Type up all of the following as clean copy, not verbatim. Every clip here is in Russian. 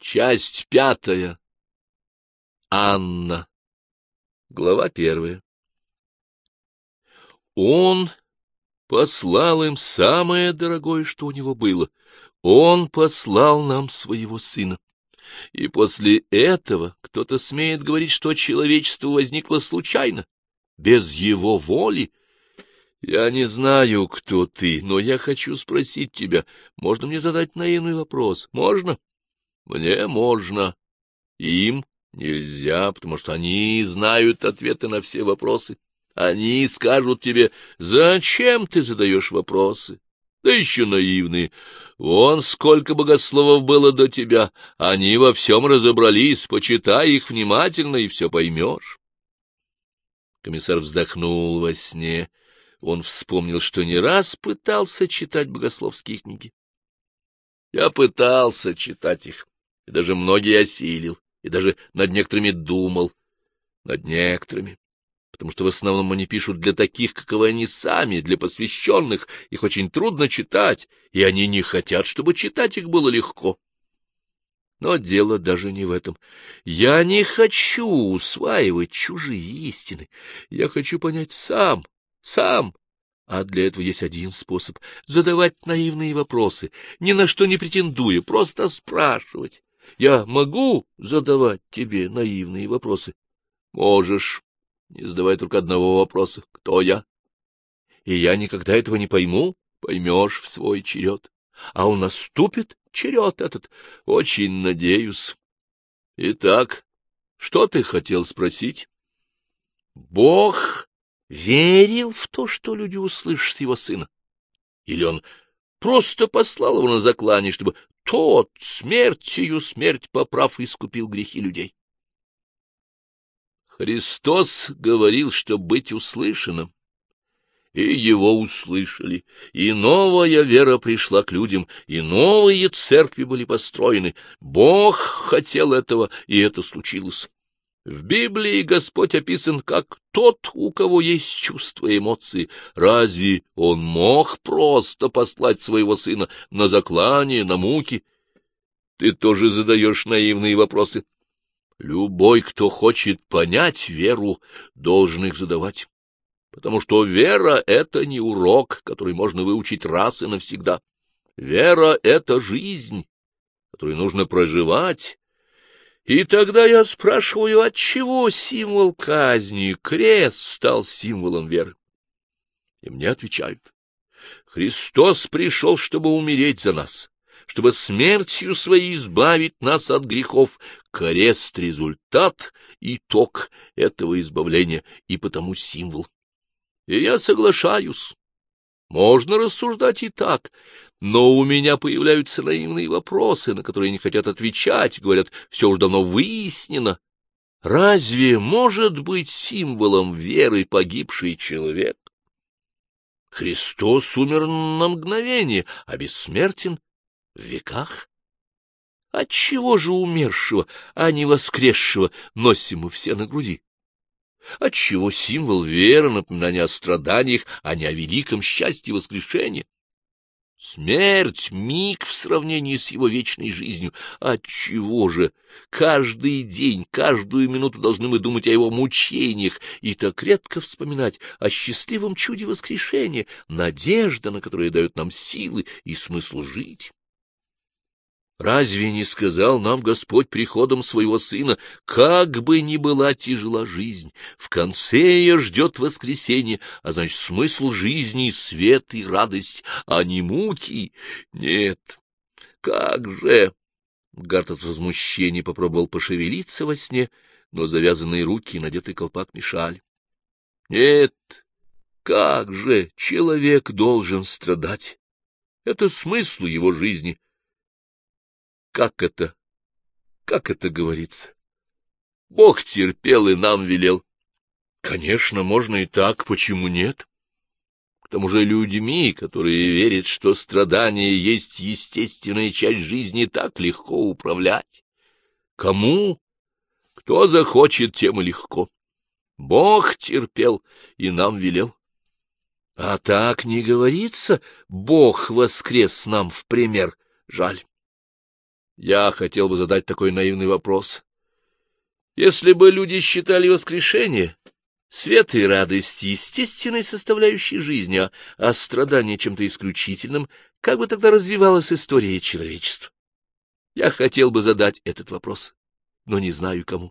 Часть 5. Анна. Глава 1. Он послал им самое дорогое, что у него было. Он послал нам своего сына. И после этого кто-то смеет говорить, что человечество возникло случайно, без его воли. Я не знаю, кто ты, но я хочу спросить тебя, можно мне задать наивный вопрос? Можно? Мне можно. Им нельзя, потому что они знают ответы на все вопросы. Они скажут тебе, зачем ты задаешь вопросы? Да еще наивные. Вон сколько богословов было до тебя. Они во всем разобрались. Почитай их внимательно, и все поймешь. Комиссар вздохнул во сне. Он вспомнил, что не раз пытался читать богословские книги. Я пытался читать их, и даже многие осилил, и даже над некоторыми думал. Над некоторыми. Потому что в основном они пишут для таких, каковы они сами, для посвященных, их очень трудно читать, и они не хотят, чтобы читать их было легко. Но дело даже не в этом. Я не хочу усваивать чужие истины, я хочу понять сам. А для этого есть один способ — задавать наивные вопросы, ни на что не претендуя, просто спрашивать. Я могу задавать тебе наивные вопросы? Можешь. Не задавай только одного вопроса: кто я? И я никогда этого не пойму. Поймешь в свой черед. А он наступит, черед этот. Очень надеюсь. Итак, что ты хотел спросить? Бог верил в то, что люди услышат его сына? Или он просто послал его на заклание, чтобы тот смертью смерть поправ искупил грехи людей? Христос говорил, что быть услышанным, и его услышали, и новая вера пришла к людям, и новые церкви были построены. Бог хотел этого, и это случилось. В Библии Господь описан как тот, у кого есть чувства и эмоции. Разве он мог просто послать своего сына на заклание, на муки? Ты тоже задаешь наивные вопросы. Любой, кто хочет понять веру, должен их задавать, потому что вера — это не урок, который можно выучить раз и навсегда. Вера — это жизнь, которую нужно проживать. И тогда я спрашиваю, отчего символ казни, крест, стал символом веры? И мне отвечают: Христос пришел, чтобы умереть за нас, чтобы смертью своей избавить нас от грехов. Крест — результат, итог этого избавления, и потому символ. И я соглашаюсь. Можно рассуждать и так, но у меня появляются наивные вопросы, на которые не хотят отвечать, говорят, все уж давно выяснено. Разве может быть символом веры погибший человек? Христос умер на мгновение, а бессмертен в веках. Отчего же умершего, а не воскресшего, носим мы все на груди? Отчего символ веры, напоминание о страданиях, а не о великом счастье воскрешения? Смерть — миг в сравнении с его вечной жизнью. Отчего же каждый день, каждую минуту должны мы думать о его мучениях и так редко вспоминать о счастливом чуде воскрешения, надежда, на которая дает нам силы и смысл жить? Разве не сказал нам Господь приходом своего Сына: как бы ни была тяжела жизнь, в конце ее ждет воскресение, а значит, смысл жизни — свет и радость, а не муки? Нет. Как же? Гарт от возмущения попробовал пошевелиться во сне, но завязанные руки и надетый колпак мешали. Нет. Как же человек должен страдать? Это смысл его жизни. Как это говорится? Бог терпел и нам велел. Конечно, можно и так, почему нет? К тому же людьми, которые верят, что страдание есть естественная часть жизни, так легко управлять. Кому? Кто захочет, тем и легко. Бог терпел и нам велел. А так не говорится: Бог воскрес нам в пример. Жаль. Я хотел бы задать такой наивный вопрос. Если бы люди считали воскрешение, свет и радость естественной составляющей жизни, а страдание чем-то исключительным, как бы тогда развивалась история человечества? Я хотел бы задать этот вопрос, но не знаю кому.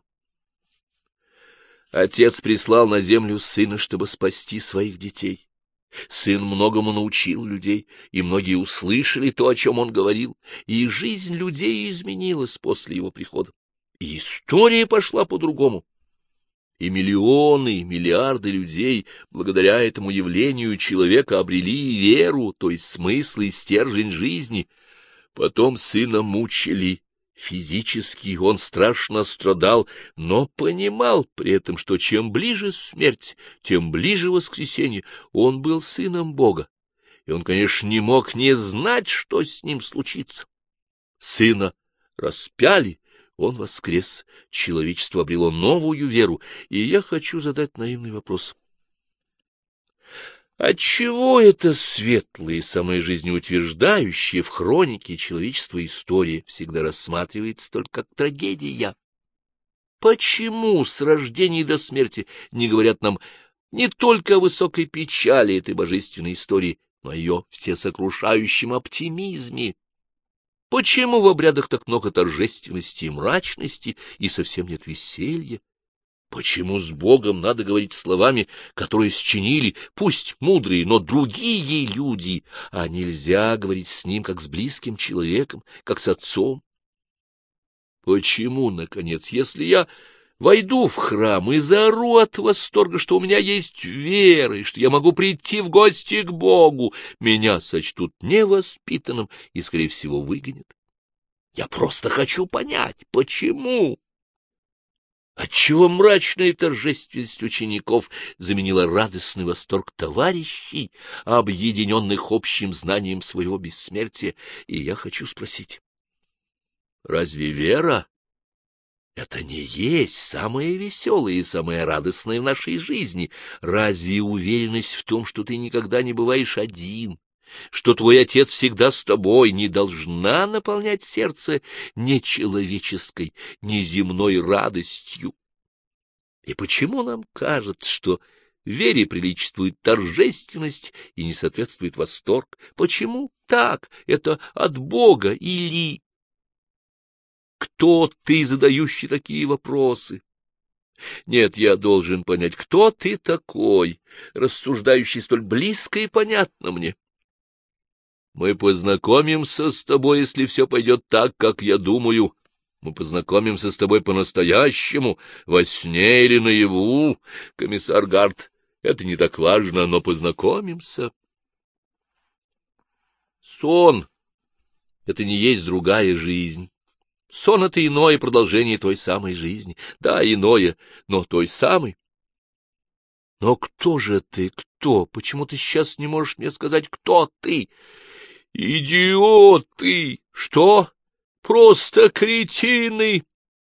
Отец прислал на землю сына, чтобы спасти своих детей. Сын многому научил людей, и многие услышали то, о чем он говорил, и жизнь людей изменилась после его прихода. И история пошла по-другому. И миллионы, и миллиарды людей, благодаря этому явлению человека, обрели веру, то есть смысл и стержень жизни. Потом сына мучили. Физически он страшно страдал, но понимал при этом, что чем ближе смерть, тем ближе воскресенье. Он был сыном Бога, и он, конечно, не мог не знать, что с ним случится. Сына распяли, он воскрес, человечество обрело новую веру, и я хочу задать наивный вопрос. Отчего это светлые, самые жизнеутверждающие в хронике человечества истории всегда рассматривается только как трагедия? Почему с рождения до смерти не говорят нам не только о высокой печали этой божественной истории, но о ее всесокрушающем оптимизме? Почему в обрядах так много торжественности и мрачности, и совсем нет веселья? Почему с Богом надо говорить словами, которые счинили, пусть мудрые, но другие люди, а нельзя говорить с ним, как с близким человеком, как с отцом? Почему, наконец, если я войду в храм и заору от восторга, что у меня есть вера, и что я могу прийти в гости к Богу, меня сочтут невоспитанным и, скорее всего, выгонят? Я просто хочу понять, почему? Отчего мрачная торжественность учеников заменила радостный восторг товарищей, объединенных общим знанием своего бессмертия? И я хочу спросить, разве вера — это не есть самое веселое и самое радостное в нашей жизни? Разве уверенность в том, что ты никогда не бываешь один, что твой Отец всегда с тобой, не должна наполнять сердце нечеловеческой, неземной радостью? И почему нам кажется, что вере приличествует торжественность и не соответствует восторг? Почему так? Это от Бога или... Кто ты, задающий такие вопросы? Нет, я должен понять, кто ты такой, рассуждающий столь близко и понятно мне. Мы познакомимся с тобой, если все пойдет так, как я думаю. Мы познакомимся с тобой по-настоящему, во сне или наяву, комиссар Гарт. Это не так важно, но познакомимся. Сон — это не есть другая жизнь. Сон — это иное продолжение той самой жизни. Да, иное, но той самой. Но кто же ты, кто? Почему ты сейчас не можешь мне сказать, кто ты? Идиоты! Что? Просто кретины!